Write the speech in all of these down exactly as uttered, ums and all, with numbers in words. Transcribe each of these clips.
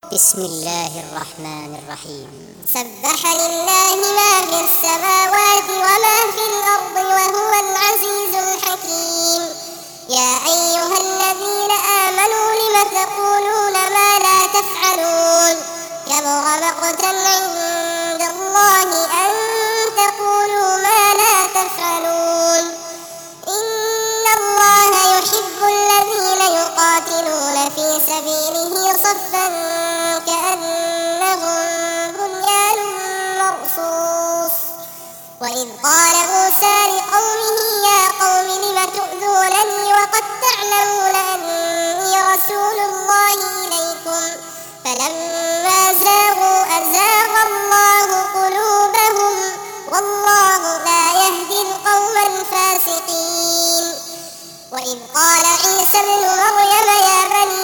بسم الله الرحمن الرحيم. سبح لله ما في السماوات وما في الأرض وهو العزيز الحكيم. يا أيها الذين آمنوا لم تقولون ما لا تفعلون كبر مقتا عند الله أن تقولوا ما لا تفعلون. إن الله يحب الذين يقاتلون في سبيله صفا كأنهم بنيان مرصوص. وإذ قال موسى لقومه يا قوم لم تؤذونني وقد تعلمون أني رسول الله إليكم فلما زاغوا أزاغ الله قلوبهم والله لا يهدي القوم الفاسقين. وإذ قال عيسى ابن مريم يا بني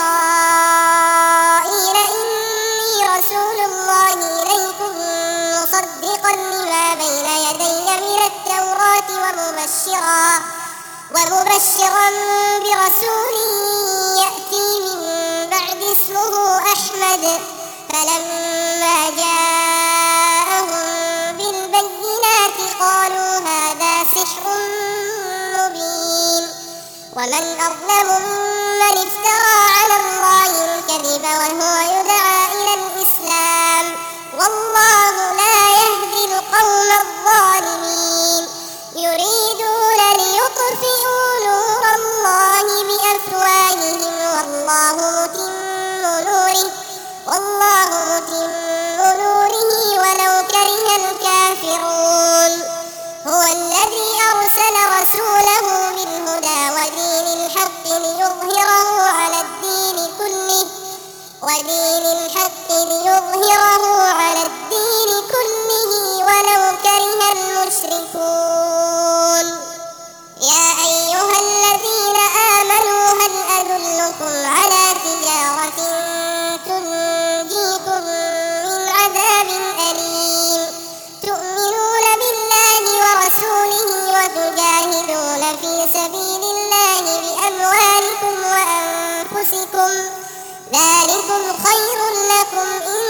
إسرائيل إني رسول الله إليكم مصدقا لما بين يدي من التوراة ومبشرا ومبشرا برسول يأتي من بعد اسمه أحمد. فلما جاءهم بالبينات قالوا هذا سحر مبين. ومن أظلم ممن افترى على الله الكذب وهو يدعى إلى الإسلام والله لا يهدي القوم الظالمين. يريدون ليطفئوا نور الله بأفواههم والله متم نوره والله متم نوره ولو كره الكافرون. هو الذي أرسل رسوله بالهدى ودين الحق ليظهره على الدين كله ودين الحق ليظهره على الدين كله ولو كره المشركون. يا أيها الذين آمنوا هل أدلكم على تجارة تنجيكم من عذاب أليم تؤمنون بالله ورسوله وتجاهدون في سبيل الله بأموالكم وأنفسكم ذلكم خير لكم إن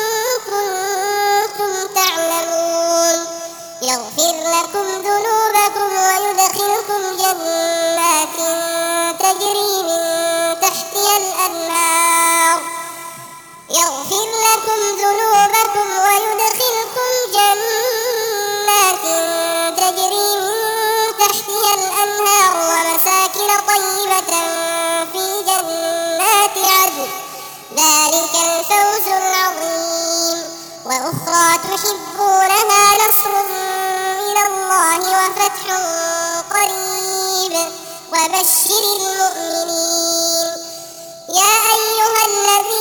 كنتم تعلمون. يغفر لكم ذنوبكم ويدخلكم جنات تجري من تحتها الأنهار يغفر لكم ذنوبكم ويدخلكم جنات تجري من تحتها الأنهار ومساكن طيبة في جنات عدن ذلك الفوز العظيم. وأخرى تحبونها نصر من الله وفتح قريب وبشر المؤمنين. يا أيها الذين